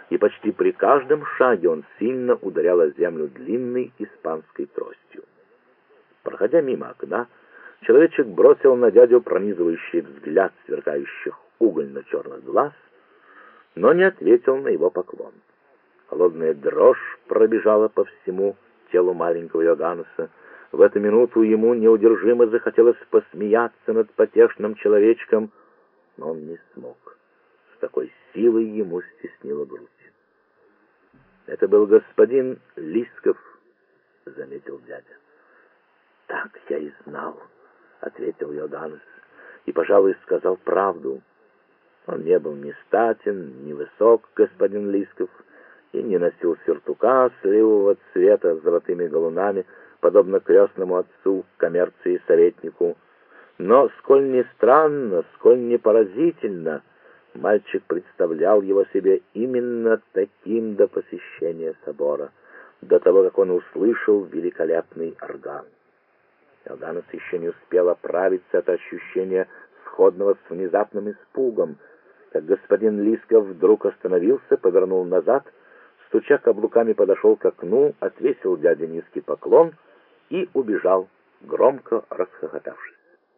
и почти при каждом шаге он сильно ударял о землю длинной испанской тростью. Проходя мимо окна, человечек бросил на дядю пронизывающий взгляд сверкающих угольно-черных глаз, но не ответил на его поклон. Холодная дрожь пробежала по всему телу маленького Иоганнеса. В эту минуту ему неудержимо захотелось посмеяться над потешным человечком, но он не смог. С такой силой ему стеснила грудь. «Это был господин Лисков», — заметил дядя. «Так я и знал», — ответил Иоганнес, и, пожалуй, сказал правду. Он не был ни статен, ни высок, господин Лисков, и не носил сюртука сливового цвета с золотыми галунами, подобно крестному отцу, коммерции советнику. Но, сколь ни странно, сколь ни поразительно, мальчик представлял его себе именно таким до посещения собора, до того, как он услышал великолепный орган. Иоганнес еще не успел оправиться от ощущения, сходного с внезапным испугом, как господин Лисков вдруг остановился, повернул назад, стуча каблуками, подошел к окну, отвесил дяде низкий поклон и убежал, громко расхохотавшись.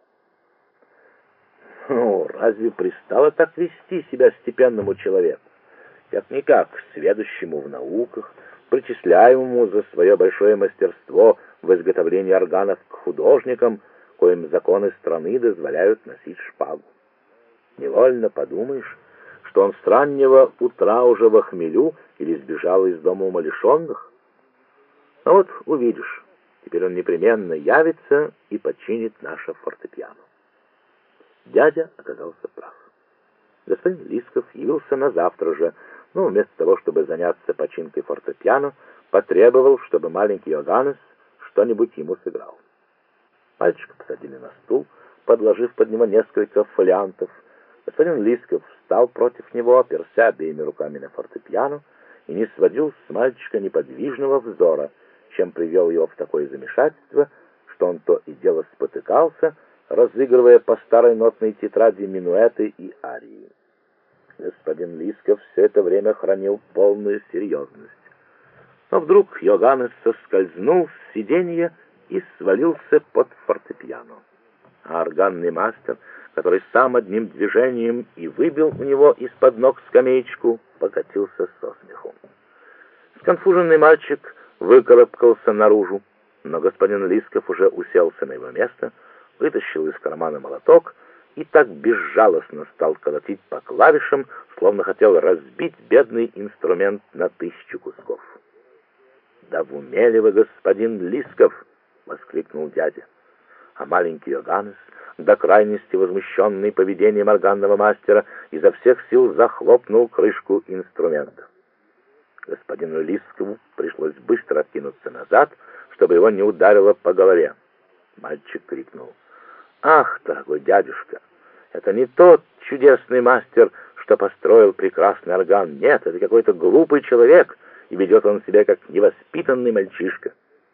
Ну, разве пристало так вести себя степенному человеку? Как-никак, сведущему в науках, причисляемому за свое большое мастерство в изготовлении органов к художникам, коим законы страны дозволяют носить шпагу. Невольно подумаешь, что он с раннего утра уже во хмелю или сбежал из дома умалишенных. Но вот увидишь, теперь он непременно явится и починит наше фортепиано. Дядя оказался прав. Господин Лисков явился на завтра же, но вместо того, чтобы заняться починкой фортепиано, потребовал, чтобы маленький Иоганнес что-нибудь ему сыграл. Мальчика посадили на стул, подложив под него несколько фолиантов. Господин Лисков встал против него, оперся обеими руками на фортепиано и не сводил с мальчика неподвижного взора, чем привел его в такое замешательство, что он то и дело спотыкался, разыгрывая по старой нотной тетради минуэты и арии. Господин Лисков все это время хранил полную серьезность. Но вдруг Иоганнес соскользнул с сиденья и свалился под фортепиано. А органный мастер, который сам одним движением и выбил у него из-под ног скамеечку, покатился со смеху. Сконфуженный мальчик выкарабкался наружу, но господин Лисков уже уселся на его место, вытащил из кармана молоток и так безжалостно стал колотить по клавишам, словно хотел разбить бедный инструмент на 1000 кусков. «Да в уме ли вы, господин Лисков?» — воскликнул дядя. А маленький Иоганнес, до крайности возмущенный поведением органного мастера, изо всех сил захлопнул крышку инструмента. Господину Лискову пришлось быстро откинуться назад, чтобы его не ударило по голове. Мальчик крикнул: «Ах, дорогой дядюшка, это не тот чудесный мастер, что построил прекрасный орган. Нет, это какой-то глупый человек, и ведет он себя как невоспитанный мальчишка».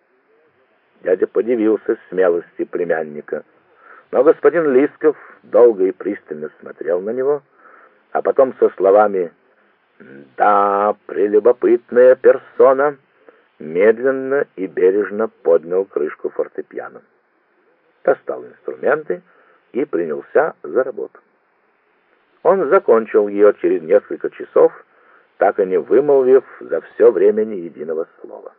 Дядя подивился смелости племянника, но господин Лисков долго и пристально смотрел на него, а потом со словами «Да, прелюбопытная персона», медленно и бережно поднял крышку фортепиано, достал инструменты и принялся за работу. Он закончил ее через несколько часов, так и не вымолвив за все время ни единого слова.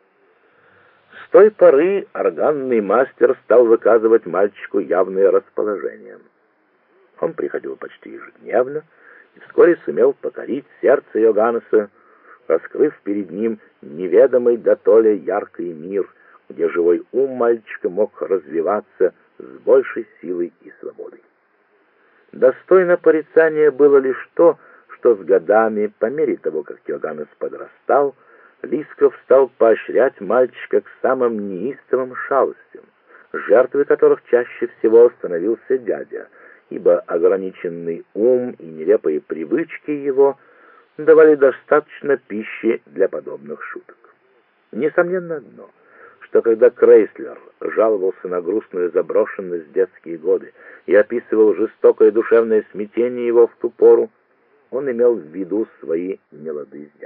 С той поры органный мастер стал выказывать мальчику явное расположение. Он приходил почти ежедневно и вскоре сумел покорить сердце Иоганнеса, раскрыв перед ним неведомый дотоле яркий мир, где живой ум мальчика мог развиваться с большей силой и свободой. Достойно порицания было лишь то, что с годами, по мере того, как Иоганнес подрастал, Лисков стал поощрять мальчика к самым неистовым шалостям, жертвой которых чаще всего становился дядя, ибо ограниченный ум и нелепые привычки его давали достаточно пищи для подобных шуток. Несомненно одно, что когда Крейслер жаловался на грустную заброшенность в детские годы и описывал жестокое душевное смятение его в ту пору, он имел в виду свои нелады с